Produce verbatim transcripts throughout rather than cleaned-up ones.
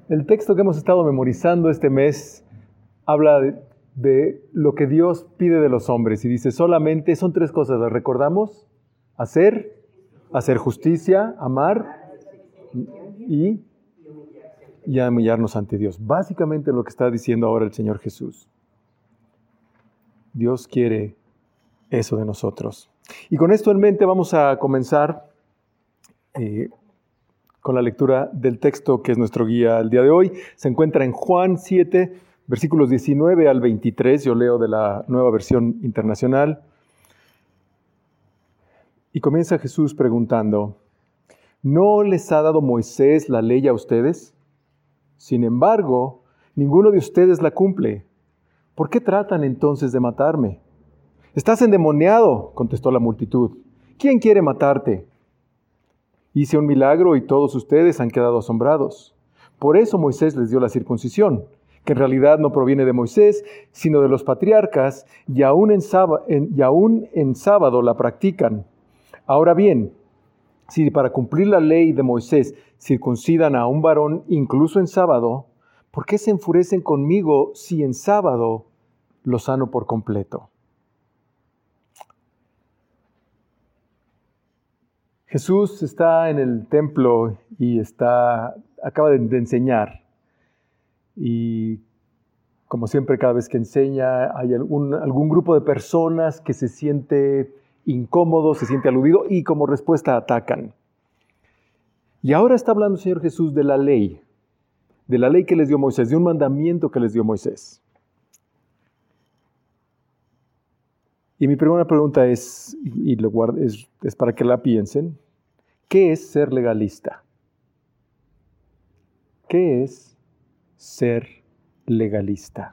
El texto que hemos estado memorizando este mes habla de, de lo que Dios pide de los hombres y dice solamente, son tres cosas, ¿las recordamos? Hacer, hacer justicia, amar y, y humillarnos ante Dios. Básicamente lo que está diciendo ahora el Señor Jesús. Dios quiere eso de nosotros. Y con esto en mente vamos a comenzar eh, con la lectura del texto que es nuestro guía el día de hoy. Se encuentra en Juan siete, versículos diecinueve al veintitrés. Yo leo de la Nueva Versión Internacional. Y comienza Jesús preguntando, ¿no les ha dado Moisés la ley a ustedes? Sin embargo, ninguno de ustedes la cumple. ¿Por qué tratan entonces de matarme? Estás endemoniado, contestó la multitud. ¿Quién quiere matarte? Hice un milagro y todos ustedes han quedado asombrados. Por eso Moisés les dio la circuncisión, que en realidad no proviene de Moisés, sino de los patriarcas, y aún en, sábado, en, y aún en sábado la practican. Ahora bien, si para cumplir la ley de Moisés circuncidan a un varón incluso en sábado, ¿por qué se enfurecen conmigo si en sábado lo sano por completo? Jesús está en el templo y está, acaba de, de enseñar. Y como siempre, cada vez que enseña, hay algún, algún grupo de personas que se siente incómodo, se siente aludido y como respuesta atacan. Y ahora está hablando el Señor Jesús de la ley, de la ley que les dio Moisés, de un mandamiento que les dio Moisés. Y mi primera pregunta es, y lo guardo, es, es para que la piensen, ¿qué es ser legalista? ¿Qué es ser legalista?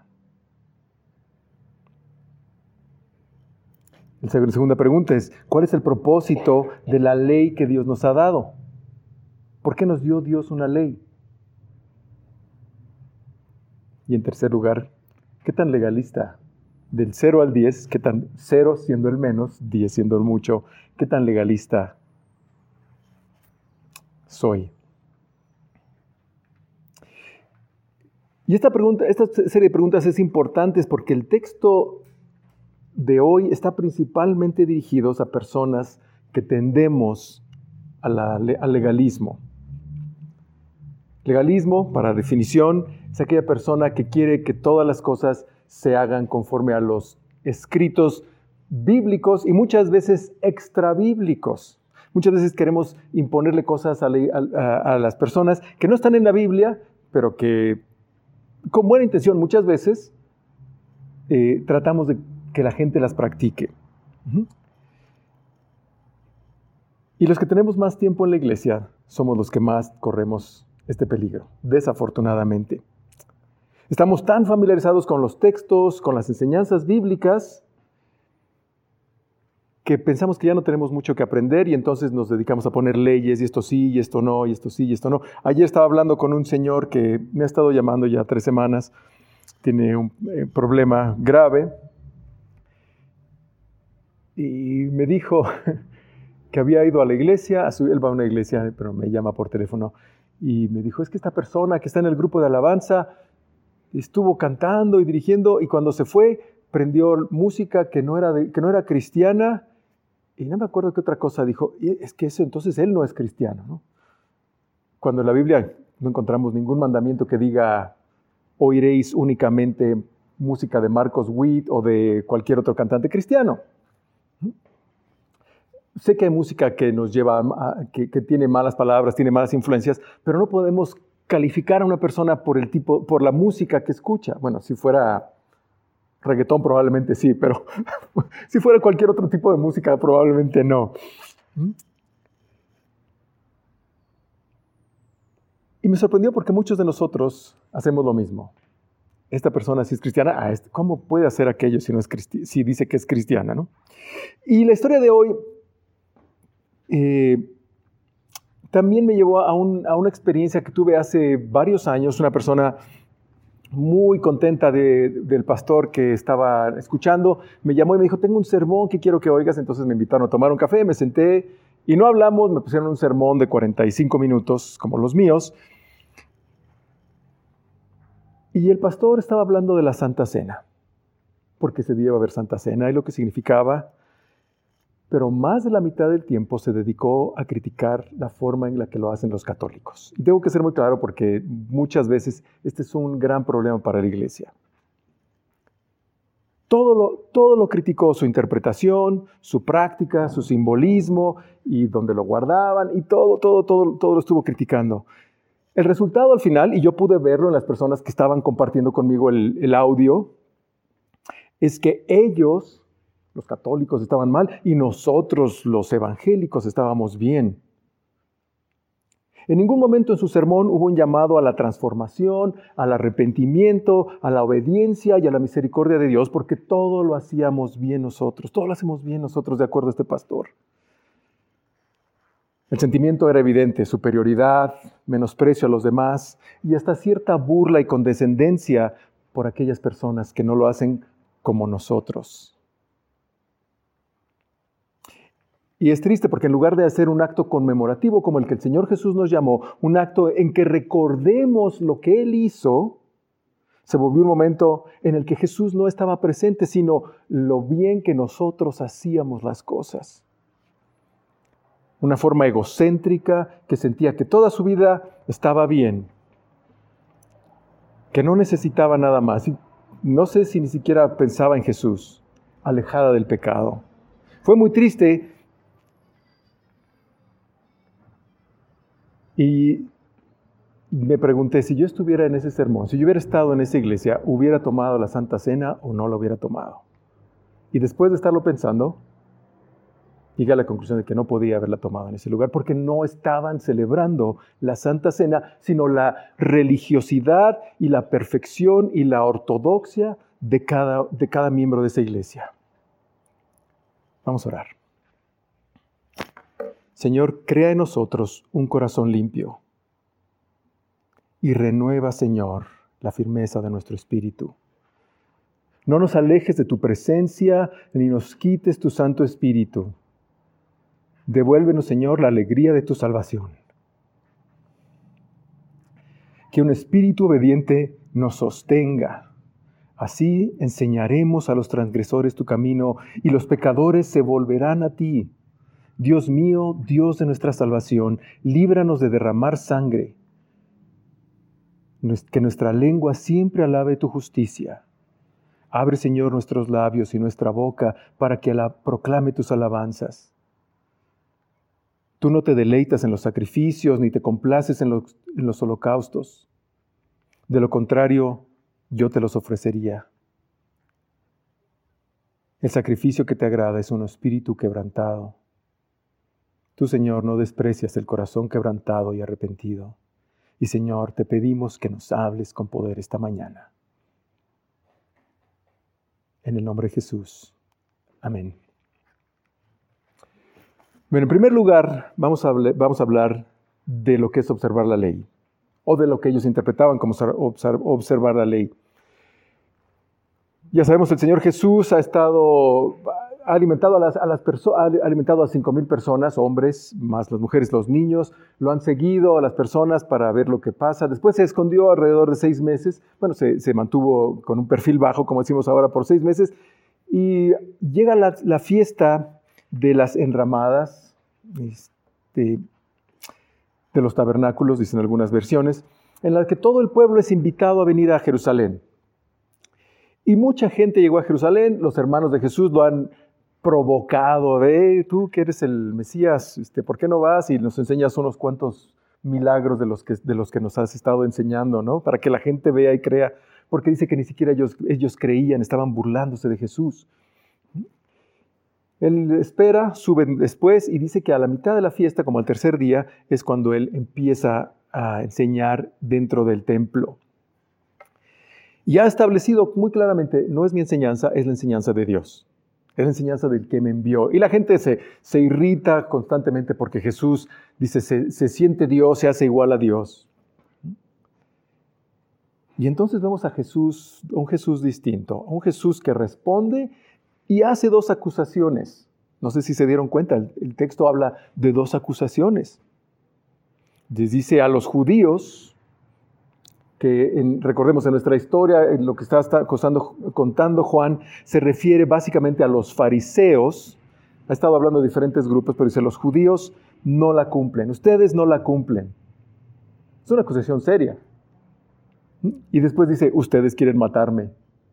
La segunda pregunta es, ¿cuál es el propósito de la ley que Dios nos ha dado? ¿Por qué nos dio Dios una ley? Y en tercer lugar, ¿qué tan legalista? Del cero al diez, ¿qué tan cero siendo el menos, diez siendo el mucho, qué tan legalista soy? Y esta pregunta, esta serie de preguntas es importante porque el texto de hoy está principalmente dirigido a personas que tendemos a la, al legalismo. Legalismo, para definición, es aquella persona que quiere que todas las cosas se hagan conforme a los escritos bíblicos y muchas veces extrabíblicos. Muchas veces queremos imponerle cosas a, a, a las personas que no están en la Biblia, pero que con buena intención muchas veces eh, tratamos de que la gente las practique. Uh-huh. Y los que tenemos más tiempo en la iglesia somos los que más corremos este peligro, desafortunadamente. Estamos tan familiarizados con los textos, con las enseñanzas bíblicas, que pensamos que ya no tenemos mucho que aprender y entonces nos dedicamos a poner leyes y esto sí, y esto no, y esto sí, y esto no. Ayer estaba hablando con un señor que me ha estado llamando ya tres semanas, tiene un eh, problema grave y me dijo que había ido a la iglesia, a su, él va a una iglesia, pero me llama por teléfono, y me dijo, es que esta persona que está en el grupo de alabanza estuvo cantando y dirigiendo y cuando se fue prendió música que no era, de, que no era cristiana y no me acuerdo qué otra cosa dijo. Y es que eso entonces él no es cristiano, ¿no? Cuando en la Biblia no encontramos ningún mandamiento que diga oiréis únicamente música de Marcos Witt o de cualquier otro cantante cristiano. Sé que hay música que nos lleva a, que, que tiene malas palabras, tiene malas influencias, pero no podemos calificar a una persona por el tipo, por la música que escucha. Bueno, si fuera reggaetón probablemente sí, pero si fuera cualquier otro tipo de música probablemente no. Y me sorprendió porque muchos de nosotros hacemos lo mismo. Esta persona si es cristiana, ¿cómo puede hacer aquello si, no es cristi- si dice que es cristiana, ¿no? Y la historia de hoy eh, también me llevó a, un, a una experiencia que tuve hace varios años. Una persona muy contenta de, del pastor que estaba escuchando me llamó y me dijo, tengo un sermón que quiero que oigas. Entonces me invitaron a tomar un café, me senté y no hablamos, me pusieron un sermón de cuarenta y cinco minutos como los míos. Y el pastor estaba hablando de la Santa Cena, porque ese día iba a haber Santa Cena y lo que significaba, pero más de la mitad del tiempo se dedicó a criticar la forma en la que lo hacen los católicos. Y tengo que ser muy claro porque muchas veces este es un gran problema para la iglesia. Todo lo, todo lo criticó, su interpretación, su práctica, su simbolismo, y donde lo guardaban, y todo, todo, todo, todo lo estuvo criticando. El resultado al final, y yo pude verlo en las personas que estaban compartiendo conmigo el, el audio, es que ellos, los católicos, estaban mal, y nosotros, los evangélicos, estábamos bien. En ningún momento en su sermón hubo un llamado a la transformación, al arrepentimiento, a la obediencia y a la misericordia de Dios, porque todo lo hacíamos bien nosotros, todo lo hacemos bien nosotros, de acuerdo a este pastor. El sentimiento era evidente: superioridad, menosprecio a los demás y hasta cierta burla y condescendencia por aquellas personas que no lo hacen como nosotros. Y es triste porque en lugar de hacer un acto conmemorativo como el que el Señor Jesús nos llamó, un acto en que recordemos lo que Él hizo, se volvió un momento en el que Jesús no estaba presente, sino lo bien que nosotros hacíamos las cosas. Una forma egocéntrica que sentía que toda su vida estaba bien, que no necesitaba nada más. Y no sé si ni siquiera pensaba en Jesús, alejada del pecado. Fue muy triste. Y me pregunté, si yo estuviera en ese sermón, si yo hubiera estado en esa iglesia, ¿hubiera tomado la Santa Cena o no la hubiera tomado? Y después de estarlo pensando, llegué a la conclusión de que no podía haberla tomado en ese lugar, porque no estaban celebrando la Santa Cena, sino la religiosidad y la perfección y la ortodoxia de cada, de cada miembro de esa iglesia. Vamos a orar. Señor, crea en nosotros un corazón limpio y renueva, Señor, la firmeza de nuestro espíritu. No nos alejes de tu presencia ni nos quites tu Santo Espíritu. Devuélvenos, Señor, la alegría de tu salvación. Que un espíritu obediente nos sostenga. Así enseñaremos a los transgresores tu camino y los pecadores se volverán a ti. Dios mío, Dios de nuestra salvación, líbranos de derramar sangre. Que nuestra lengua siempre alabe tu justicia. Abre, Señor, nuestros labios y nuestra boca para que la proclame tus alabanzas. Tú no te deleitas en los sacrificios ni te complaces en los, en los holocaustos. De lo contrario, yo te los ofrecería. El sacrificio que te agrada es un espíritu quebrantado. Tú, Señor, no desprecias el corazón quebrantado y arrepentido. Y, Señor, te pedimos que nos hables con poder esta mañana. En el nombre de Jesús. Amén. Bueno, en primer lugar, vamos a, hablar, vamos a hablar de lo que es observar la ley, o de lo que ellos interpretaban como observar la ley. Ya sabemos, el Señor Jesús ha estado... Ha alimentado a las, a las perso- ha alimentado a cinco mil personas, hombres, más las mujeres, los niños. Lo han seguido a las personas para ver lo que pasa. Después se escondió alrededor de seis meses. Bueno, se, se mantuvo con un perfil bajo, como decimos ahora, por seis meses. Y llega la, la fiesta de las enramadas, este, de los tabernáculos, dicen algunas versiones, en la que todo el pueblo es invitado a venir a Jerusalén. Y mucha gente llegó a Jerusalén. Los hermanos de Jesús lo han provocado de, tú que eres el Mesías, este, ¿por qué no vas y nos enseñas unos cuantos milagros de los que, de los que nos has estado enseñando, ¿no? Para que la gente vea y crea, porque dice que ni siquiera ellos, ellos creían, estaban burlándose de Jesús. Él espera, suben después y dice que a la mitad de la fiesta, como al tercer día, es cuando él empieza a enseñar dentro del templo. Y ha establecido muy claramente, no es mi enseñanza, es la enseñanza de Dios. Es la enseñanza del que me envió. Y la gente se, se irrita constantemente porque Jesús dice, se, se siente Dios, se hace igual a Dios. Y entonces vemos a Jesús, un Jesús distinto, un Jesús que responde y hace dos acusaciones. No sé si se dieron cuenta, el, el texto habla de dos acusaciones. Les dice a los judíos que en, recordemos en nuestra historia, en lo que está, está contando, contando Juan, se refiere básicamente a los fariseos. Ha estado hablando de diferentes grupos, pero dice, los judíos no la cumplen, ustedes no la cumplen. Es una acusación seria. Y después dice, ustedes quieren matarme.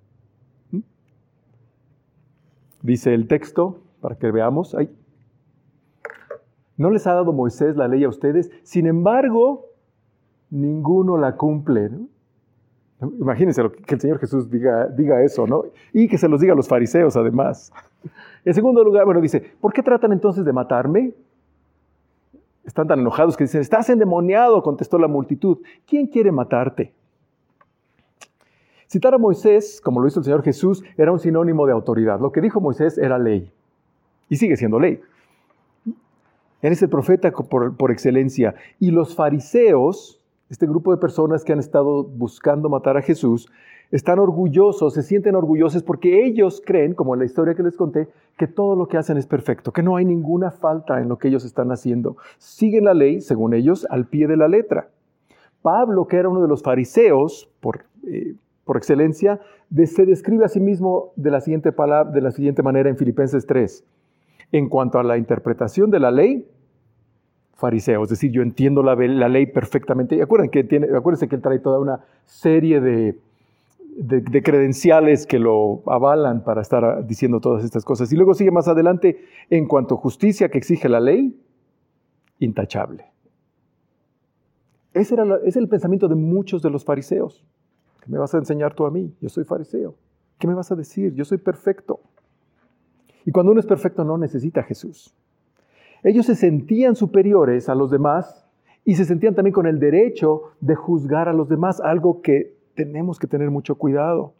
Dice el texto, para que veamos, ay, no les ha dado Moisés la ley a ustedes, sin embargo, ninguno la cumple, ¿no? Imagínense lo que, que el Señor Jesús diga, diga eso, ¿no? Y que se los diga a los fariseos, además. En segundo lugar, bueno, dice, ¿por qué tratan entonces de matarme? Están tan enojados que dicen, estás endemoniado, contestó la multitud. ¿Quién quiere matarte? Citar a Moisés, como lo hizo el Señor Jesús, era un sinónimo de autoridad. Lo que dijo Moisés era ley. Y sigue siendo ley. Él es el profeta por, por excelencia. Y los fariseos, este grupo de personas que han estado buscando matar a Jesús, están orgullosos, se sienten orgullosos porque ellos creen, como en la historia que les conté, que todo lo que hacen es perfecto, que no hay ninguna falta en lo que ellos están haciendo. Siguen la ley, según ellos, al pie de la letra. Pablo, que era uno de los fariseos, por, eh, por excelencia, de, se describe a sí mismo de la, siguiente palabra, de la siguiente manera en Filipenses tres. En cuanto a la interpretación de la ley, fariseo, es decir, yo entiendo la, la ley perfectamente. Y acuérdense que, tiene, acuérdense que él trae toda una serie de, de, de credenciales que lo avalan para estar diciendo todas estas cosas. Y luego sigue más adelante, en cuanto a justicia que exige la ley, intachable. Ese era la, ese es el pensamiento de muchos de los fariseos. ¿Qué me vas a enseñar tú a mí? Yo soy fariseo. ¿Qué me vas a decir? Yo soy perfecto. Y cuando uno es perfecto no necesita a Jesús. Ellos se sentían superiores a los demás y se sentían también con el derecho de juzgar a los demás, algo que tenemos que tener mucho cuidado.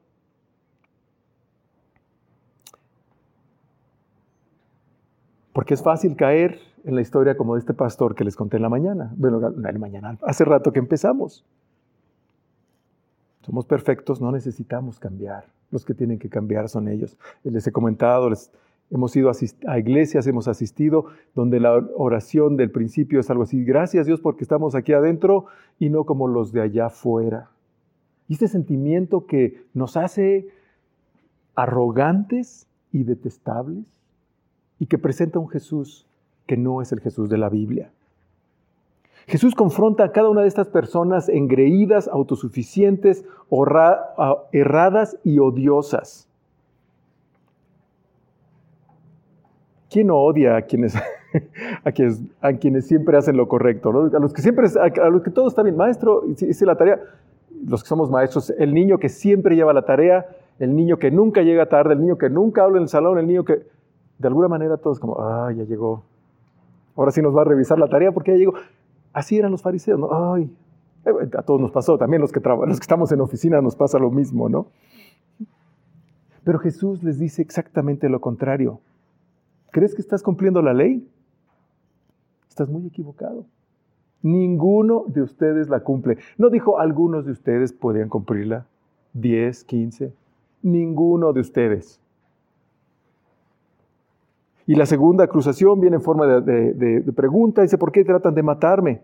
Porque es fácil caer en la historia como de este pastor que les conté en la mañana. Bueno, en la mañana, hace rato que empezamos. Somos perfectos, no necesitamos cambiar. Los que tienen que cambiar son ellos. Les he comentado, les, hemos ido a iglesias, hemos asistido, donde la oración del principio es algo así. Gracias Dios porque estamos aquí adentro y no como los de allá afuera. Y este sentimiento que nos hace arrogantes y detestables y que presenta un Jesús que no es el Jesús de la Biblia. Jesús confronta a cada una de estas personas engreídas, autosuficientes, horra, erradas y odiosas. ¿Quién no odia a quienes, a quienes, a quienes siempre hacen lo correcto, ¿no? A los que siempre, a los que todo está bien. Maestro, hice la tarea. Los que somos maestros, el niño que siempre lleva la tarea, el niño que nunca llega tarde, el niño que nunca habla en el salón, el niño que, de alguna manera todos como, ah, ya llegó. Ahora sí nos va a revisar la tarea porque ya llegó. Así eran los fariseos, ¿no? Ay, a todos nos pasó, también los que, traba, los que estamos en oficina nos pasa lo mismo, ¿no? Pero Jesús les dice exactamente lo contrario. ¿Crees que estás cumpliendo la ley? Estás muy equivocado. Ninguno de ustedes la cumple. No dijo algunos de ustedes podían cumplirla. Diez, quince. Ninguno de ustedes. Y la segunda acusación viene en forma de, de, de, de pregunta. Dice, ¿por qué tratan de matarme?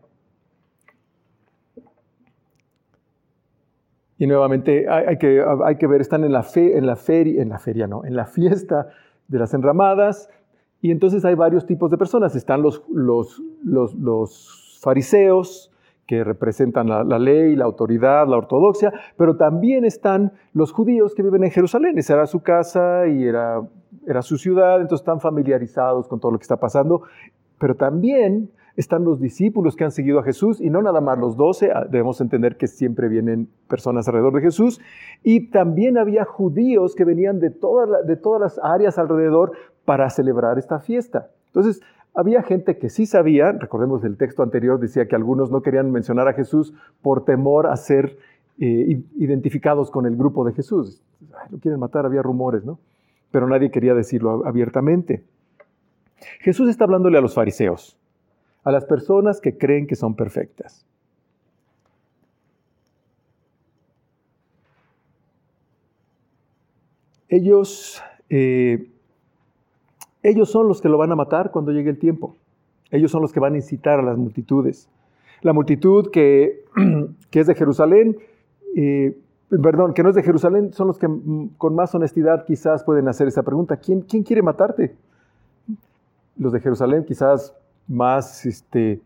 Y nuevamente hay, hay, que, hay que ver, están en la, fe, en la feria, en la feria no, en la fiesta de las enramadas. Y entonces hay varios tipos de personas. Están los, los, los, los fariseos, que representan la, la ley, la autoridad, la ortodoxia, pero también están los judíos que viven en Jerusalén. Esa era su casa y era, era su ciudad, entonces están familiarizados con todo lo que está pasando. Pero también están los discípulos que han seguido a Jesús, y no nada más los doce, debemos entender que siempre vienen personas alrededor de Jesús, y también había judíos que venían de todas, la, de todas las áreas alrededor para celebrar esta fiesta. Entonces, había gente que sí sabía, recordemos el texto anterior, decía que algunos no querían mencionar a Jesús por temor a ser eh, identificados con el grupo de Jesús. Ay, lo quieren matar, había rumores, ¿no? Pero nadie quería decirlo abiertamente. Jesús está hablándole a los fariseos, a las personas que creen que son perfectas. Ellos... Eh, Ellos son los que lo van a matar cuando llegue el tiempo. Ellos son los que van a incitar a las multitudes. La multitud que, que es de Jerusalén eh, perdón, que no es de Jerusalén, son los que mm, con más honestidad quizás pueden hacer esa pregunta. ¿Quién, quién quiere matarte? Los de Jerusalén quizás más, este,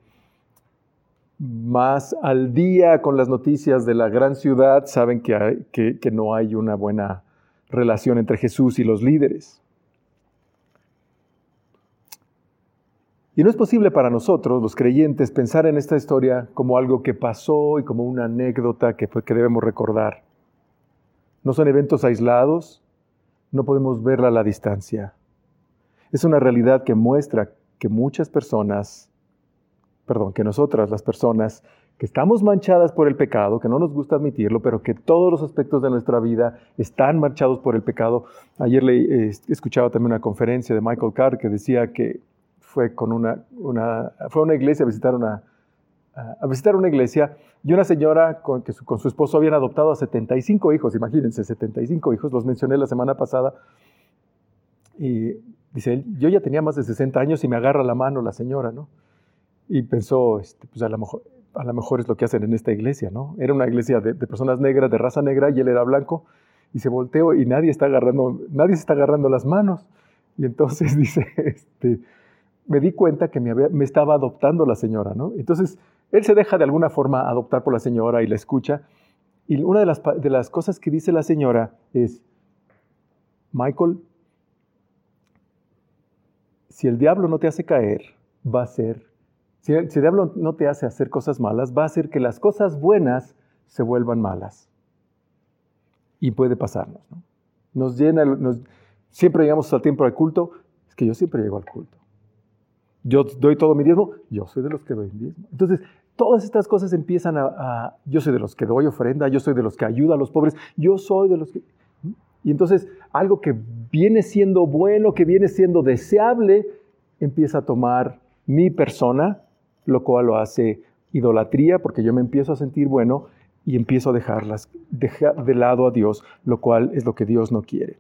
más al día con las noticias de la gran ciudad saben que, hay, que, que no hay una buena relación entre Jesús y los líderes. Y no es posible para nosotros, los creyentes, pensar en esta historia como algo que pasó y como una anécdota que, que debemos recordar. No son eventos aislados, no podemos verla a la distancia. Es una realidad que muestra que muchas personas, perdón, que nosotras, las personas, que estamos manchadas por el pecado, que no nos gusta admitirlo, pero que todos los aspectos de nuestra vida están manchados por el pecado. Ayer le, eh, escuchaba también una conferencia de Michael Carr que decía que fue, con una, una, fue a una iglesia a visitar una, a visitar una iglesia y una señora con, que su, con su esposo habían adoptado a setenta y cinco hijos, imagínense, setenta y cinco hijos, los mencioné la semana pasada. Y dice, yo ya tenía más de sesenta años y me agarra la mano la señora, ¿no? Y pensó, este, pues a lo mejor, a lo mejor es lo que hacen en esta iglesia, ¿no? Era una iglesia de, de personas negras, de raza negra, y él era blanco, y se volteó y nadie está agarrando, nadie se está agarrando las manos. Y entonces dice, este, me di cuenta que me, había, me estaba adoptando la señora, ¿no? Entonces, él se deja de alguna forma adoptar por la señora y la escucha. Y una de las, de las cosas que dice la señora es, Michael, si el diablo no te hace caer, va a ser, si el, si el diablo no te hace hacer cosas malas, va a hacer que las cosas buenas se vuelvan malas. Y puede pasarnos, ¿no? Nos llena, nos, siempre llegamos al tiempo del culto, es que yo siempre llego al culto. Yo doy todo mi diezmo, yo soy de los que doy diezmo. Entonces, todas estas cosas empiezan a, a, yo soy de los que doy ofrenda, yo soy de los que ayuda a los pobres, yo soy de los que... Y entonces, algo que viene siendo bueno, que viene siendo deseable, empieza a tomar mi persona, lo cual lo hace idolatría, porque yo me empiezo a sentir bueno y empiezo a dejarlas, dejar de lado a Dios, lo cual es lo que Dios no quiere.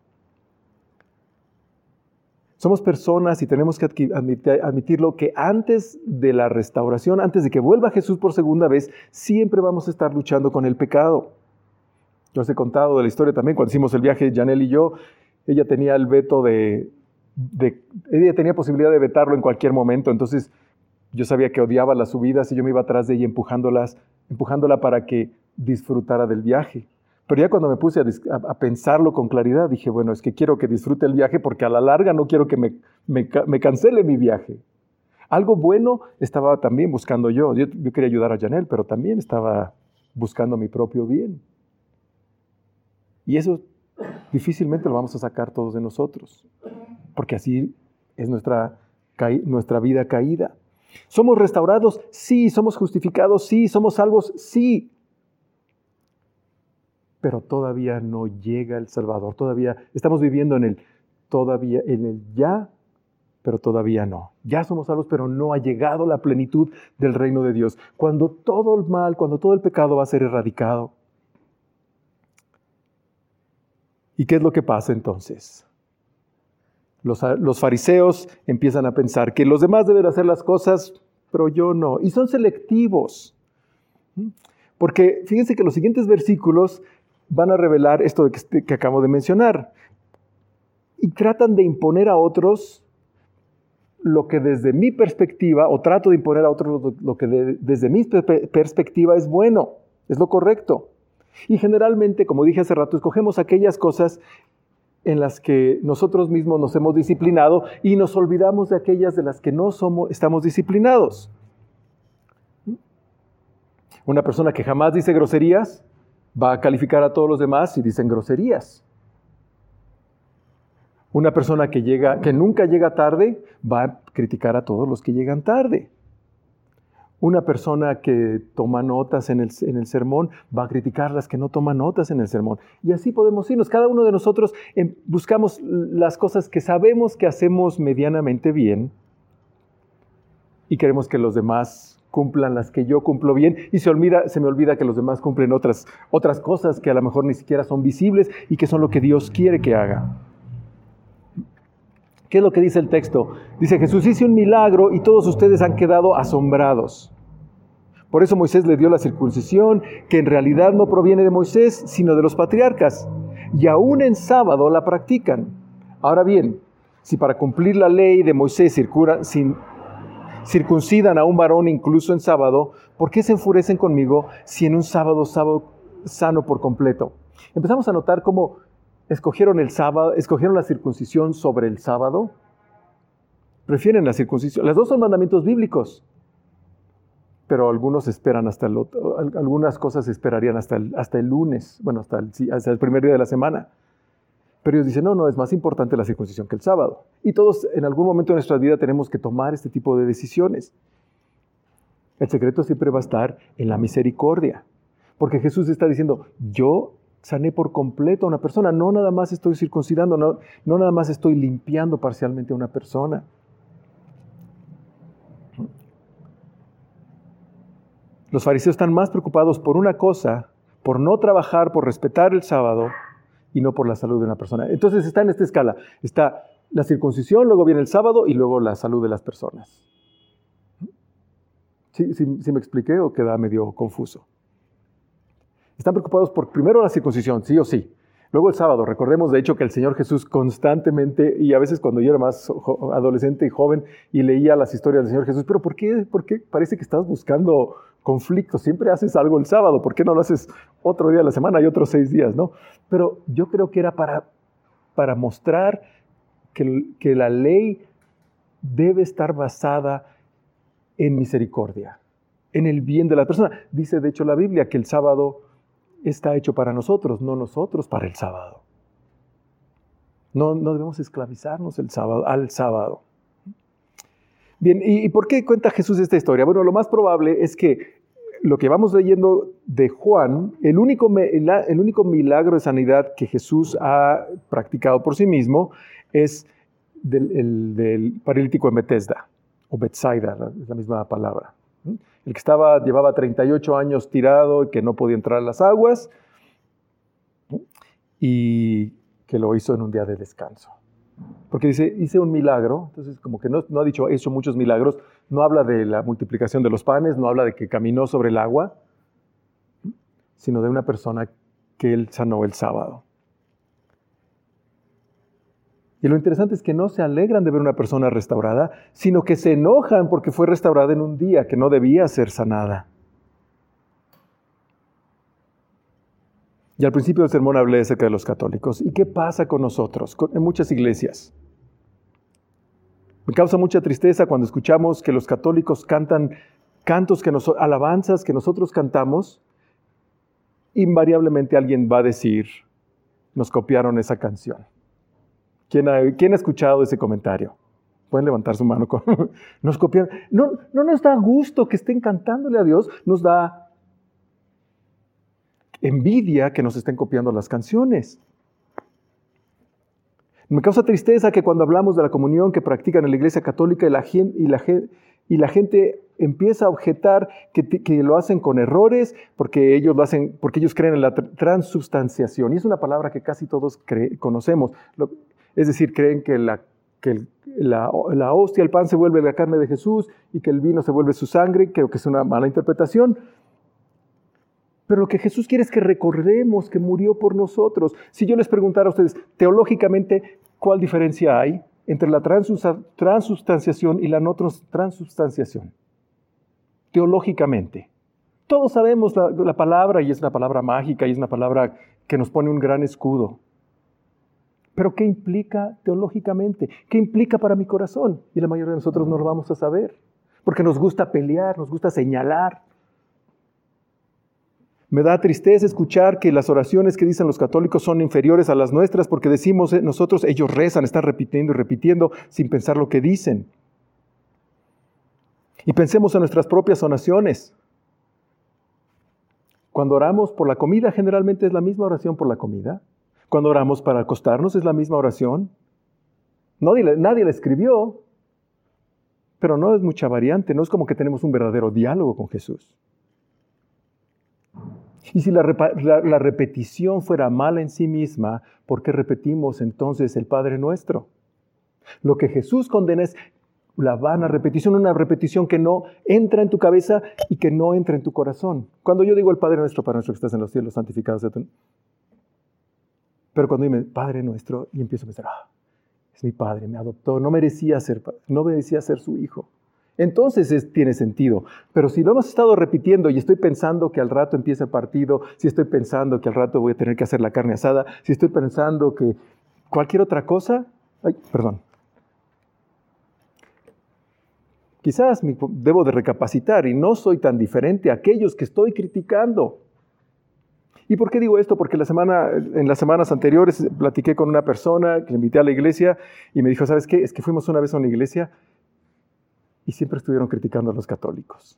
Somos personas y tenemos que admitir, admitirlo que antes de la restauración, antes de que vuelva Jesús por segunda vez, siempre vamos a estar luchando con el pecado. Yo os he contado de la historia también, cuando hicimos el viaje, Janelle y yo, ella tenía el veto de, de, ella tenía posibilidad de vetarlo en cualquier momento, entonces yo sabía que odiaba las subidas y yo me iba atrás de ella empujándolas, empujándola para que disfrutara del viaje. Pero ya cuando me puse a, a, a pensarlo con claridad, dije, bueno, es que quiero que disfrute el viaje porque a la larga no quiero que me, me, me cancele mi viaje. Algo bueno estaba también buscando yo. yo. Yo quería ayudar a Janelle, pero también estaba buscando mi propio bien. Y eso difícilmente lo vamos a sacar todos de nosotros, porque así es nuestra, nuestra vida caída. ¿Somos restaurados? Sí. ¿Somos justificados? Sí. ¿Somos salvos? Sí. Pero todavía no llega el Salvador. Todavía estamos viviendo en el, todavía, en el ya, pero todavía no. Ya somos salvos, pero no ha llegado la plenitud del reino de Dios. Cuando todo el mal, cuando todo el pecado va a ser erradicado. ¿Y qué es lo que pasa entonces? Los, los fariseos empiezan a pensar que los demás deben hacer las cosas, pero yo no. Y son selectivos. Porque fíjense que los siguientes versículos van a revelar esto que, que acabo de mencionar. Y tratan de imponer a otros lo que desde mi perspectiva, o trato de imponer a otros lo, lo que de, desde mi per- perspectiva es bueno, es lo correcto. Y generalmente, como dije hace rato, escogemos aquellas cosas en las que nosotros mismos nos hemos disciplinado y nos olvidamos de aquellas de las que no somos, estamos disciplinados. Una persona que jamás dice groserías va a calificar a todos los demás si dicen groserías. Una persona que, llega, que nunca llega tarde va a criticar a todos los que llegan tarde. Una persona que toma notas en el, en el sermón va a criticar a las que no toman notas en el sermón. Y así podemos irnos. Cada uno de nosotros eh, buscamos las cosas que sabemos que hacemos medianamente bien y queremos que los demás cumplan las que yo cumplo bien, y se, olvida, se me olvida que los demás cumplen otras, otras cosas que a lo mejor ni siquiera son visibles y que son lo que Dios quiere que haga. ¿Qué es lo que dice el texto? Dice, Jesús hizo un milagro y todos ustedes han quedado asombrados. Por eso Moisés le dio la circuncisión, que en realidad no proviene de Moisés, sino de los patriarcas. Y aún en sábado la practican. Ahora bien, si para cumplir la ley de Moisés circura, sin, circuncidan a un varón incluso en sábado, ¿por qué se enfurecen conmigo si en un sábado, sábado sano por completo? Empezamos a notar cómo escogieron el sábado, escogieron la circuncisión sobre el sábado. Prefieren la circuncisión. Los dos son mandamientos bíblicos. Pero algunos esperan hasta el otro, algunas cosas esperarían hasta el, hasta el lunes, bueno, hasta el, hasta el primer día de la semana. Pero ellos dicen, no, no, es más importante la circuncisión que el sábado. Y todos en algún momento de nuestra vida tenemos que tomar este tipo de decisiones. El secreto siempre va a estar en la misericordia. Porque Jesús está diciendo, yo sané por completo a una persona, no nada más estoy circuncidando, no, no nada más estoy limpiando parcialmente a una persona. Los fariseos están más preocupados por una cosa, por no trabajar, por respetar el sábado y no por la salud de una persona. Entonces está en esta escala. Está la circuncisión, luego viene el sábado y luego la salud de las personas. ¿Sí, sí, sí me expliqué o queda medio confuso? Están preocupados por primero la circuncisión, sí o sí. Luego el sábado. Recordemos de hecho que el Señor Jesús constantemente, y a veces cuando yo era más adolescente y joven y leía las historias del Señor Jesús, pero ¿por qué? ¿Por qué parece que estás buscando conflicto? Siempre haces algo el sábado, ¿por qué no lo haces otro día de la semana y otros seis días, no? Pero yo creo que era para, para mostrar que, que la ley debe estar basada en misericordia, en el bien de la persona. Dice de hecho la Biblia que el sábado está hecho para nosotros, no nosotros para el sábado. No, no debemos esclavizarnos el sábado, al sábado. Bien, ¿y, ¿y por qué cuenta Jesús esta historia? Bueno, lo más probable es que lo que vamos leyendo de Juan, el único, el, el único milagro de sanidad que Jesús ha practicado por sí mismo es del, el, del paralítico en Betesda, o Betsaida, es la misma palabra. El que estaba, llevaba treinta y ocho años tirado y que no podía entrar a las aguas y que lo hizo en un día de descanso. Porque dice, hice un milagro, entonces como que no, no ha dicho, he hecho muchos milagros, no habla de la multiplicación de los panes, no habla de que caminó sobre el agua, sino de una persona que él sanó el sábado. Y lo interesante es que no se alegran de ver una persona restaurada, sino que se enojan porque fue restaurada en un día que no debía ser sanada. Y al principio del sermón hablé acerca de los católicos. ¿Y qué pasa con nosotros, con, en muchas iglesias? Me causa mucha tristeza cuando escuchamos que los católicos cantan cantos, que nos, alabanzas que nosotros cantamos. Invariablemente alguien va a decir, nos copiaron esa canción. ¿Quién ha, ¿Quién ha escuchado ese comentario? Pueden levantar su mano. Con, nos copiaron. No, no nos da gusto que estén cantándole a Dios, nos da envidia que nos estén copiando las canciones. Me causa tristeza que cuando hablamos de la comunión que practican en la Iglesia Católica y la gente, y la, y la gente empieza a objetar que, que lo hacen con errores porque ellos, lo hacen, porque ellos creen en la transubstanciación. Y es una palabra que casi todos cre- conocemos. Lo, es decir, creen que, la, que el, la, la hostia, el pan se vuelve la carne de Jesús y que el vino se vuelve su sangre. Creo que es una mala interpretación. Pero lo que Jesús quiere es que recordemos que murió por nosotros. Si yo les preguntara a ustedes, teológicamente, ¿cuál diferencia hay entre la transubstanciación y la no transubstanciación? Teológicamente. Todos sabemos la, la palabra y es una palabra mágica y es una palabra que nos pone un gran escudo. Pero ¿qué implica teológicamente? ¿Qué implica para mi corazón? Y la mayoría de nosotros no lo vamos a saber. Porque nos gusta pelear, nos gusta señalar. Me da tristeza escuchar que las oraciones que dicen los católicos son inferiores a las nuestras porque decimos nosotros, ellos rezan, están repitiendo y repitiendo sin pensar lo que dicen. Y pensemos en nuestras propias oraciones. Cuando oramos por la comida, generalmente es la misma oración por la comida. Cuando oramos para acostarnos, es la misma oración. Nadie, nadie la escribió, pero no es mucha variante, no es como que tenemos un verdadero diálogo con Jesús. Y si la, la, la repetición fuera mala en sí misma, ¿por qué repetimos entonces el Padre Nuestro? Lo que Jesús condena es La vana repetición, una repetición que no entra en tu cabeza y que no entra en tu corazón. Cuando yo digo el Padre Nuestro, Padre Nuestro que estás en los cielos, santificado sea tu... Pero cuando digo Padre Nuestro, y empiezo a pensar, ah, es mi Padre, me adoptó, no merecía ser padre, no merecía ser su hijo. Entonces es, tiene sentido. Pero si lo hemos estado repitiendo y estoy pensando que al rato empieza el partido, si estoy pensando que al rato voy a tener que hacer la carne asada, si estoy pensando que cualquier otra cosa, ay, perdón. Quizás me, debo de recapacitar y no soy tan diferente a aquellos que estoy criticando. ¿Y por qué digo esto? Porque la semana, en las semanas anteriores platiqué con una persona que le invité a la iglesia y me dijo, ¿sabes qué? Es que fuimos una vez a una iglesia y siempre estuvieron criticando a los católicos.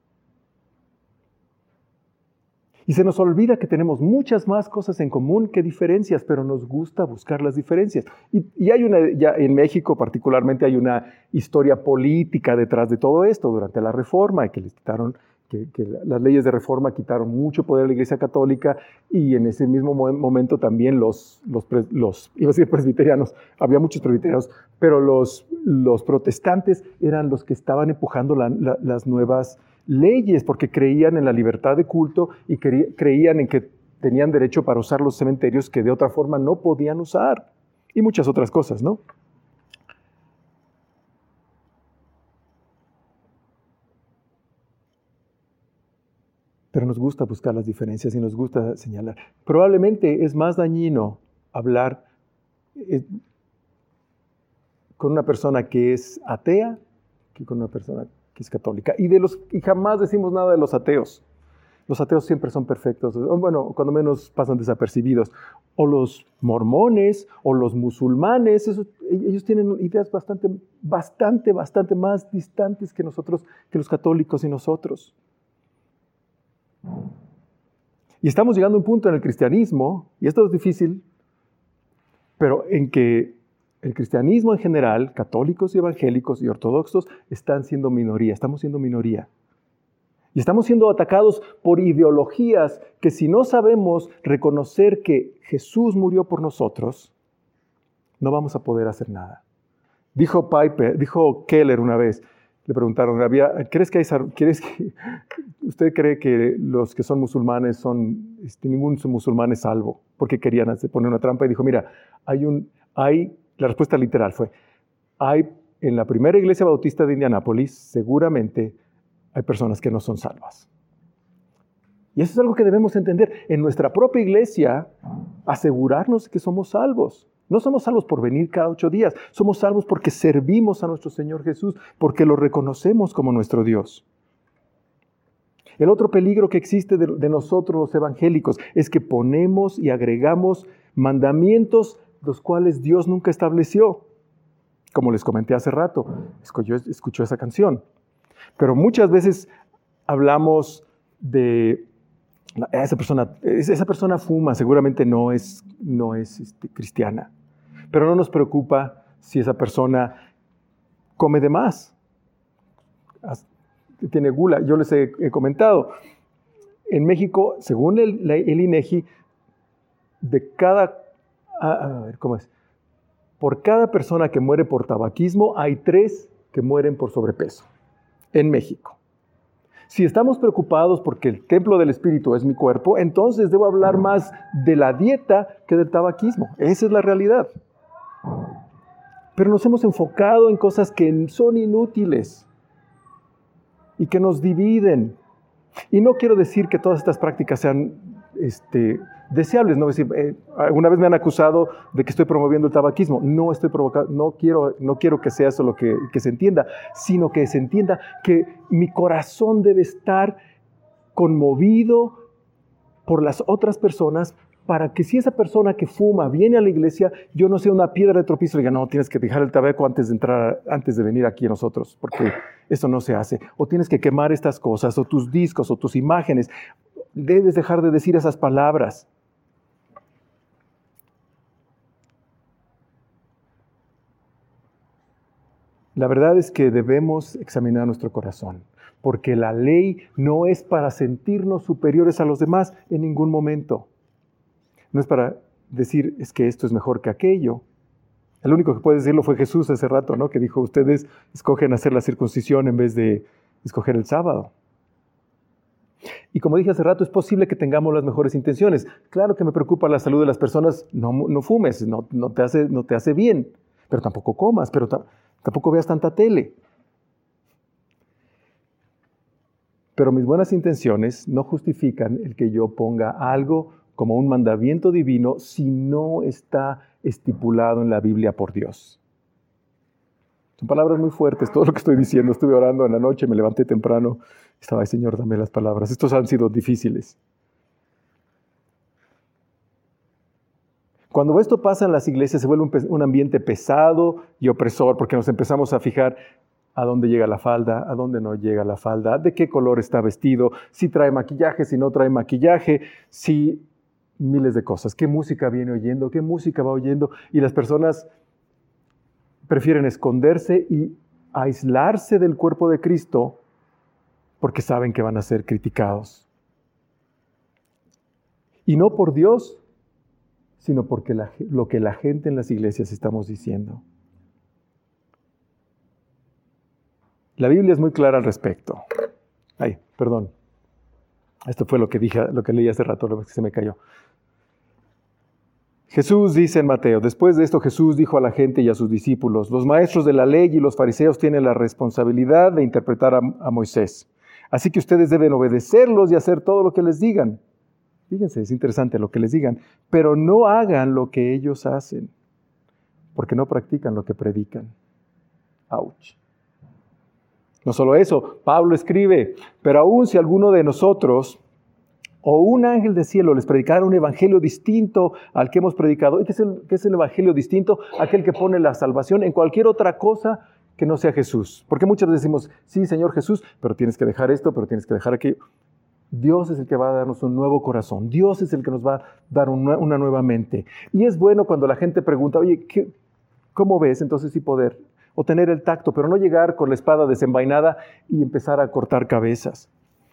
Y se nos olvida que tenemos muchas más cosas en común que diferencias, pero nos gusta buscar las diferencias. Y, y hay una, ya en México particularmente hay una historia política detrás de todo esto, durante la Reforma, que les quitaron, que, que las leyes de Reforma quitaron mucho poder a la Iglesia Católica, y en ese mismo momento también los, los, los iba a decir presbiterianos, había muchos presbiterianos, pero los, los protestantes eran los que estaban empujando la, la, las nuevas leyes, porque creían en la libertad de culto y creían en que tenían derecho para usar los cementerios que de otra forma no podían usar. Y muchas otras cosas, ¿no? Pero nos gusta buscar las diferencias y nos gusta señalar. Probablemente es más dañino hablar eh, con una persona que es atea que con una persona que es católica. Y, de los, y jamás decimos nada de los ateos. Los ateos siempre son perfectos, o bueno, cuando menos pasan desapercibidos. O los mormones, o los musulmanes, esos, ellos tienen ideas bastante, bastante, bastante más distantes que nosotros, que los católicos y nosotros. Y estamos llegando a un punto en el cristianismo, y esto es difícil, pero en que el cristianismo en general, católicos y evangélicos y ortodoxos, están siendo minoría, estamos siendo minoría. Y estamos siendo atacados por ideologías que si no sabemos reconocer que Jesús murió por nosotros, no vamos a poder hacer nada. Dijo Piper, dijo Keller una vez, le preguntaron, ¿crees que hay, ¿crees que, ¿usted cree que los que son musulmanes son, este, ningún musulmán es salvo? Porque querían hacer, poner una trampa y dijo, mira, hay un, hay, la respuesta literal fue, hay en la primera iglesia bautista de Indianápolis, seguramente hay personas que no son salvas. Y eso es algo que debemos entender. En nuestra propia iglesia, asegurarnos que somos salvos. No somos salvos por venir cada ocho días. Somos salvos porque servimos a nuestro Señor Jesús, porque lo reconocemos como nuestro Dios. El otro peligro que existe de, de nosotros los evangélicos es que ponemos y agregamos mandamientos los cuales Dios nunca estableció. Como les comenté hace rato, escuchó, escuchó esa canción. Pero muchas veces hablamos de esa persona, esa persona fuma, seguramente no es, no es este, cristiana. Pero no nos preocupa si esa persona come de más, tiene gula. Yo les he, he comentado, en México, según el, el INEGI, de cada, a, a ver, ¿cómo es? Por cada persona que muere por tabaquismo, hay tres que mueren por sobrepeso en México. Si estamos preocupados porque el templo del Espíritu es mi cuerpo, entonces debo hablar más de la dieta que del tabaquismo. Esa es la realidad. Pero nos hemos enfocado en cosas que son inútiles y que nos dividen. Y no quiero decir que todas estas prácticas sean este, deseables. No, decir, eh, alguna vez me han acusado de que estoy promoviendo el tabaquismo. No estoy provocando, no quiero, no quiero que sea eso lo que, que se entienda, sino que se entienda que mi corazón debe estar conmovido por las otras personas para que si esa persona que fuma viene a la iglesia, yo no sea una piedra de tropiezo y diga, no, tienes que dejar el tabaco antes de entrar, antes de venir aquí a nosotros, porque eso no se hace. O tienes que quemar estas cosas, o tus discos, o tus imágenes. Debes dejar de decir esas palabras. La verdad es que debemos examinar nuestro corazón, porque la ley no es para sentirnos superiores a los demás en ningún momento. No es para decir, es que esto es mejor que aquello. El único que puede decirlo fue Jesús hace rato, ¿no? Que dijo, ustedes escogen hacer la circuncisión en vez de escoger el sábado. Y como dije hace rato, es posible que tengamos las mejores intenciones. Claro que me preocupa la salud de las personas. No, no fumes, no, no, te hace, no te hace bien. Pero tampoco comas, pero ta- tampoco veas tanta tele. Pero mis buenas intenciones no justifican el que yo ponga algo como un mandamiento divino si no está estipulado en la Biblia por Dios. Son palabras muy fuertes, todo lo que estoy diciendo. Estuve orando en la noche, me levanté temprano. Estaba, ay Señor, dame las palabras. Estos han sido difíciles. Cuando esto pasa en las iglesias se vuelve un, un ambiente pesado y opresor porque nos empezamos a fijar a dónde llega la falda, a dónde no llega la falda, de qué color está vestido, si trae maquillaje, si no trae maquillaje, si miles de cosas, qué música viene oyendo, qué música va oyendo, y las personas prefieren esconderse y aislarse del cuerpo de Cristo porque saben que van a ser criticados. Y no por Dios, sino porque la, lo que la gente en las iglesias estamos diciendo. La Biblia es muy clara al respecto. Ay, perdón. Esto fue lo que dije, lo que leí hace rato, lo que se me cayó. Jesús dice en Mateo, después de esto Jesús dijo a la gente y a sus discípulos, los maestros de la ley y los fariseos tienen la responsabilidad de interpretar a, a Moisés. Así que ustedes deben obedecerlos y hacer todo lo que les digan. Fíjense, es interesante lo que les digan, pero no hagan lo que ellos hacen, porque no practican lo que predican. Ouch. No solo eso, Pablo escribe, pero aún si alguno de nosotros o un ángel del cielo les predicara un evangelio distinto al que hemos predicado, ¿y qué es el, qué es el evangelio distinto? Aquel que pone la salvación en cualquier otra cosa que no sea Jesús. Porque muchas veces decimos, sí, Señor Jesús, pero tienes que dejar esto, pero tienes que dejar aquello. Dios es el que va a darnos un nuevo corazón. Dios es el que nos va a dar una, una nueva mente. Y es bueno cuando la gente pregunta, oye, ¿qué, ¿cómo ves? Entonces sí poder, o tener el tacto, pero no llegar con la espada desenvainada y empezar a cortar cabezas.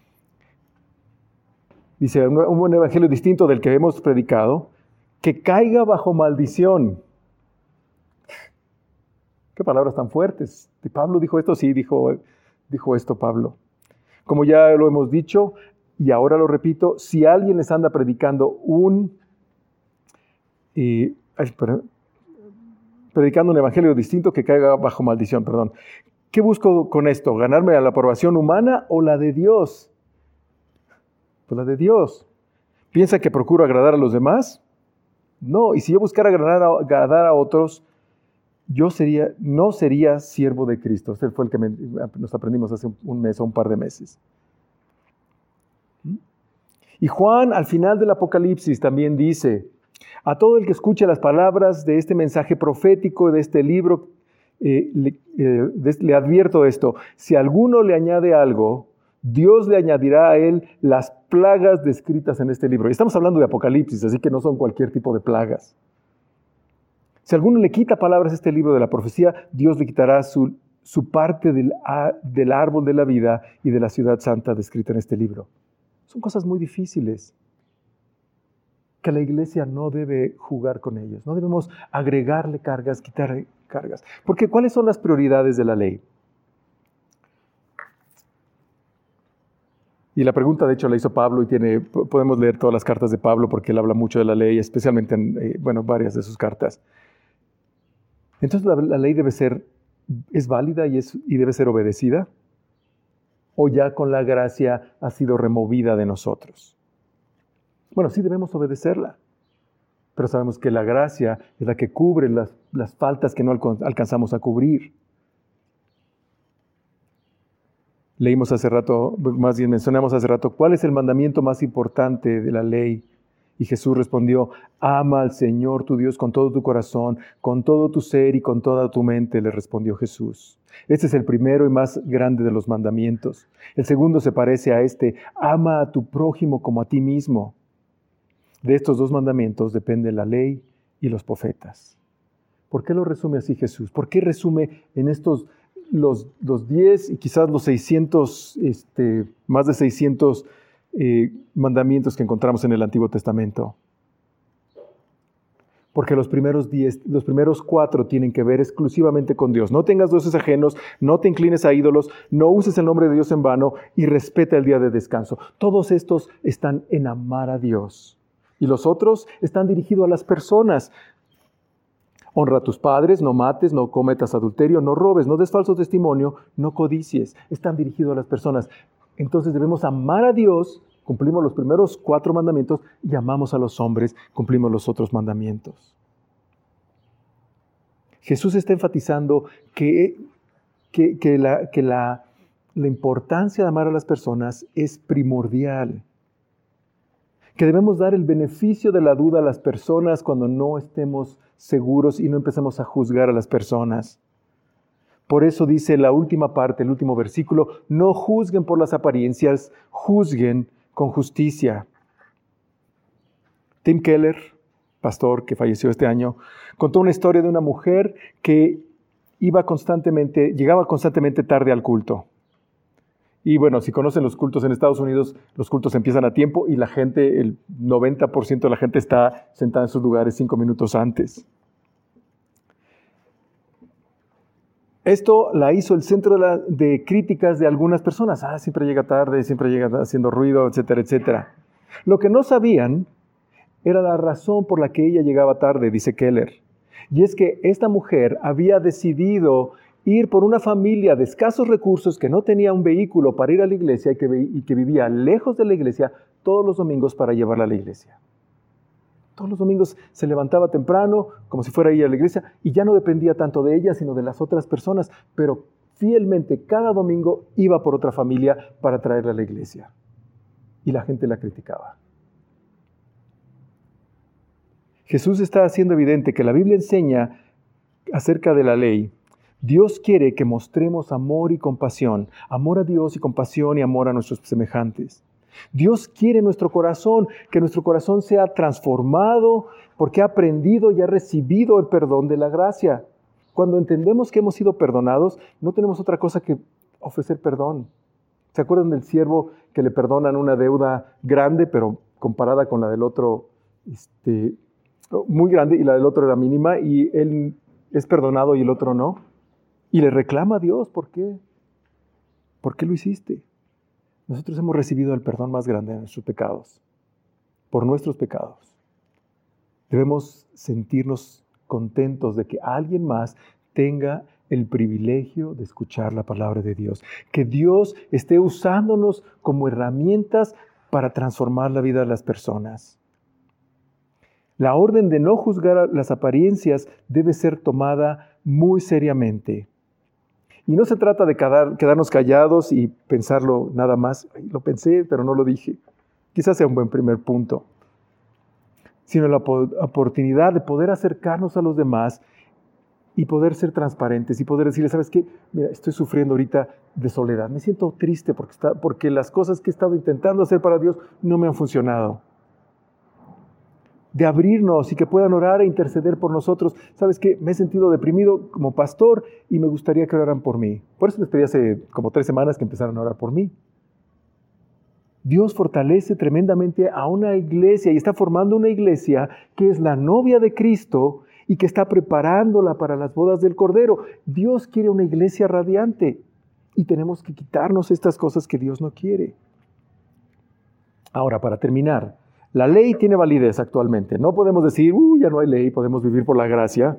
Dice, un, un buen evangelio distinto del que hemos predicado, que caiga bajo maldición. Qué palabras tan fuertes. ¿Pablo dijo esto? Sí, dijo, dijo esto Pablo. Como ya lo hemos dicho, y ahora lo repito, si alguien les anda predicando un, eh, ay, perdón, predicando un evangelio distinto, que caiga bajo maldición, perdón. ¿Qué busco con esto? ¿Ganarme la aprobación humana o la de Dios? Pues la de Dios. ¿Piensa que procuro agradar a los demás? No, y si yo buscara agradar a, agradar a otros, yo sería, no sería siervo de Cristo. Este fue el que me, nos aprendimos hace un mes o un par de meses. Y Juan, al final del Apocalipsis, también dice, a todo el que escuche las palabras de este mensaje profético, de este libro, eh, le, eh, de, le advierto esto, si alguno le añade algo, Dios le añadirá a él las plagas descritas en este libro. Estamos hablando de Apocalipsis, así que no son cualquier tipo de plagas. Si alguno le quita palabras a este libro de la profecía, Dios le quitará su, su parte del, del árbol de la vida y de la ciudad santa descrita en este libro. Son cosas muy difíciles que la iglesia no debe jugar con ellos. No debemos agregarle cargas, quitarle cargas. Porque ¿cuáles son las prioridades de la ley? Y la pregunta, de hecho, la hizo Pablo y tiene, podemos leer todas las cartas de Pablo porque él habla mucho de la ley, especialmente en, eh, bueno, varias de sus cartas. Entonces, ¿la, la ley debe ser, es válida y, es, y debe ser obedecida? ¿O ya con la gracia ha sido removida de nosotros? Bueno, sí debemos obedecerla, pero sabemos que la gracia es la que cubre las, las faltas que no alcanzamos a cubrir. Leímos hace rato, más bien mencionamos hace rato, ¿cuál es el mandamiento más importante de la ley? Y Jesús respondió, ama al Señor tu Dios con todo tu corazón, con todo tu ser y con toda tu mente, le respondió Jesús. Este es el primero y más grande de los mandamientos. El segundo se parece a este, ama a tu prójimo como a ti mismo. De estos dos mandamientos depende la ley y los profetas. ¿Por qué lo resume así Jesús? ¿Por qué resume en estos los, los diez y quizás los seiscientos, este, más de seiscientos eh, mandamientos que encontramos en el Antiguo Testamento? Porque los primeros diez, los primeros cuatro tienen que ver exclusivamente con Dios. No tengas dioses ajenos, no te inclines a ídolos, no uses el nombre de Dios en vano y respeta el día de descanso. Todos estos están en amar a Dios. Y los otros están dirigidos a las personas. Honra a tus padres, no mates, no cometas adulterio, no robes, no des falso testimonio, no codicies. Están dirigidos a las personas. Entonces debemos amar a Dios. Cumplimos los primeros cuatro mandamientos y amamos a los hombres, cumplimos los otros mandamientos. Jesús está enfatizando que, que, que, la, que la, la importancia de amar a las personas es primordial. Que debemos dar el beneficio de la duda a las personas cuando no estemos seguros y no empecemos a juzgar a las personas. Por eso dice la última parte, el último versículo, no juzguen por las apariencias, juzguen con justicia. Tim Keller, pastor que falleció este año, contó una historia de una mujer que iba constantemente, llegaba constantemente tarde al culto. Y bueno, si conocen los cultos en Estados Unidos, los cultos empiezan a tiempo y la gente, el noventa por ciento de la gente está sentada en sus lugares cinco minutos antes. Esto la hizo el centro de, la, de críticas de algunas personas. Ah, siempre llega tarde, siempre llega haciendo ruido, etcétera, etcétera. Lo que no sabían era la razón por la que ella llegaba tarde, dice Keller. Y es que esta mujer había decidido ir por una familia de escasos recursos que no tenía un vehículo para ir a la iglesia y que, y que vivía lejos de la iglesia todos los domingos para llevarla a la iglesia. Todos los domingos se levantaba temprano, como si fuera a ir a la iglesia, y ya no dependía tanto de ella, sino de las otras personas, pero fielmente cada domingo iba por otra familia para traerla a la iglesia. Y la gente la criticaba. Jesús está haciendo evidente que la Biblia enseña acerca de la ley. Dios quiere que mostremos amor y compasión, amor a Dios y compasión y amor a nuestros semejantes. Dios quiere nuestro corazón, que nuestro corazón sea transformado porque ha aprendido y ha recibido el perdón de la gracia. Cuando entendemos que hemos sido perdonados, no tenemos otra cosa que ofrecer perdón. ¿Se acuerdan del siervo que le perdonan una deuda grande, pero comparada con la del otro, este, muy grande, y la del otro era mínima, y él es perdonado y el otro no? Y le reclama a Dios, ¿por qué? ¿Por qué lo hiciste? Nosotros hemos recibido el perdón más grande de nuestros pecados, por nuestros pecados. Debemos sentirnos contentos de que alguien más tenga el privilegio de escuchar la palabra de Dios. Que Dios esté usándonos como herramientas para transformar la vida de las personas. La orden de no juzgar las apariencias debe ser tomada muy seriamente. Y no se trata de quedar, quedarnos callados y pensarlo nada más. Ay, lo pensé, pero no lo dije. Quizás sea un buen primer punto. Sino la oportunidad de poder acercarnos a los demás y poder ser transparentes y poder decirles, ¿sabes qué? Mira, estoy sufriendo ahorita de soledad. Me siento triste porque, está, porque las cosas que he estado intentando hacer para Dios no me han funcionado. De abrirnos y que puedan orar e interceder por nosotros. ¿Sabes qué? Me he sentido deprimido como pastor y me gustaría que oraran por mí. Por eso les pedí hace como tres semanas que empezaran a orar por mí. Dios fortalece tremendamente a una iglesia y está formando una iglesia que es la novia de Cristo y que está preparándola para las bodas del Cordero. Dios quiere una iglesia radiante y tenemos que quitarnos estas cosas que Dios no quiere. Ahora, para terminar, la ley tiene validez actualmente. No podemos decir, uh, ya no hay ley, podemos vivir por la gracia.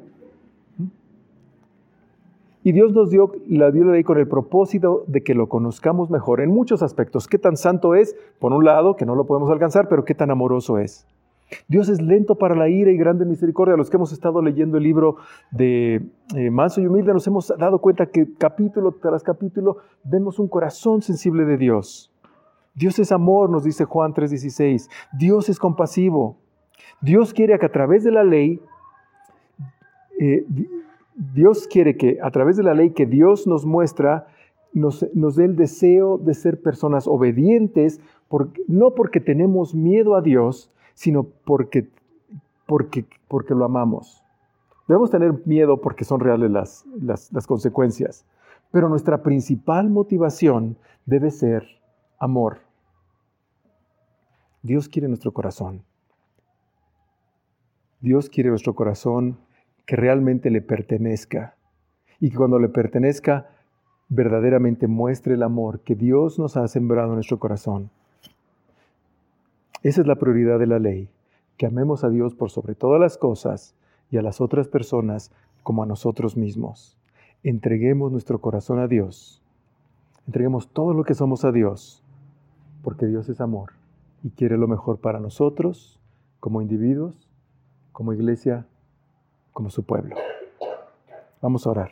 Y Dios nos dio la, dio la ley con el propósito de que lo conozcamos mejor en muchos aspectos. ¿Qué tan santo es? Por un lado, que no lo podemos alcanzar, pero ¿qué tan amoroso es? Dios es lento para la ira y grande en misericordia. Los que hemos estado leyendo el libro de eh, Manso y Humilde nos hemos dado cuenta que capítulo tras capítulo vemos un corazón sensible de Dios. Dios es amor, nos dice Juan tres dieciséis. Dios es compasivo. Dios quiere que a través de la ley, eh, Dios quiere que a través de la ley que Dios nos muestra, nos, nos dé el deseo de ser personas obedientes, porque, no porque tenemos miedo a Dios, sino porque, porque, porque lo amamos. Debemos tener miedo porque son reales las, las, las consecuencias, pero nuestra principal motivación debe ser amor. Dios quiere nuestro corazón. Dios quiere nuestro corazón que realmente le pertenezca y que cuando le pertenezca verdaderamente muestre el amor que Dios nos ha sembrado en nuestro corazón. Esa es la prioridad de la ley, que amemos a Dios por sobre todas las cosas y a las otras personas como a nosotros mismos. Entreguemos nuestro corazón a Dios. Entreguemos todo lo que somos a Dios, porque Dios es amor y quiere lo mejor para nosotros, como individuos, como iglesia, como su pueblo. Vamos a orar.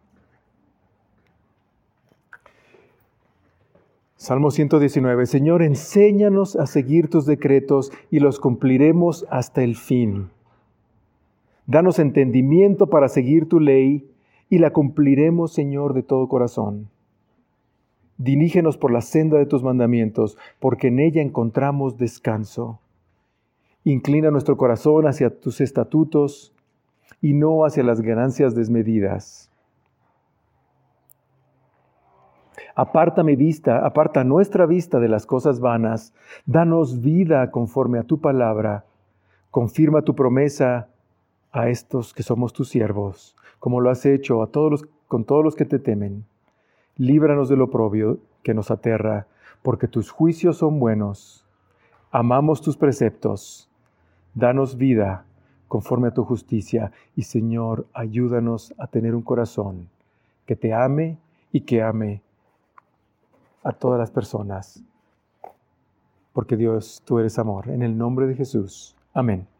Salmo ciento diecinueve. Señor, enséñanos a seguir tus decretos y los cumpliremos hasta el fin. Danos entendimiento para seguir tu ley y la cumpliremos, Señor, de todo corazón. Dirígenos por la senda de tus mandamientos, porque en ella encontramos descanso. Inclina nuestro corazón hacia tus estatutos y no hacia las ganancias desmedidas. Aparta mi vista, aparta nuestra vista de las cosas vanas. Danos vida conforme a tu palabra. Confirma tu promesa a estos que somos tus siervos, como lo has hecho a todos los, con todos los que te temen. Líbranos del oprobio que nos aterra, porque tus juicios son buenos. Amamos tus preceptos. Danos vida conforme a tu justicia. Y Señor, ayúdanos a tener un corazón que te ame y que ame a todas las personas. Porque Dios, tú eres amor. En el nombre de Jesús. Amén.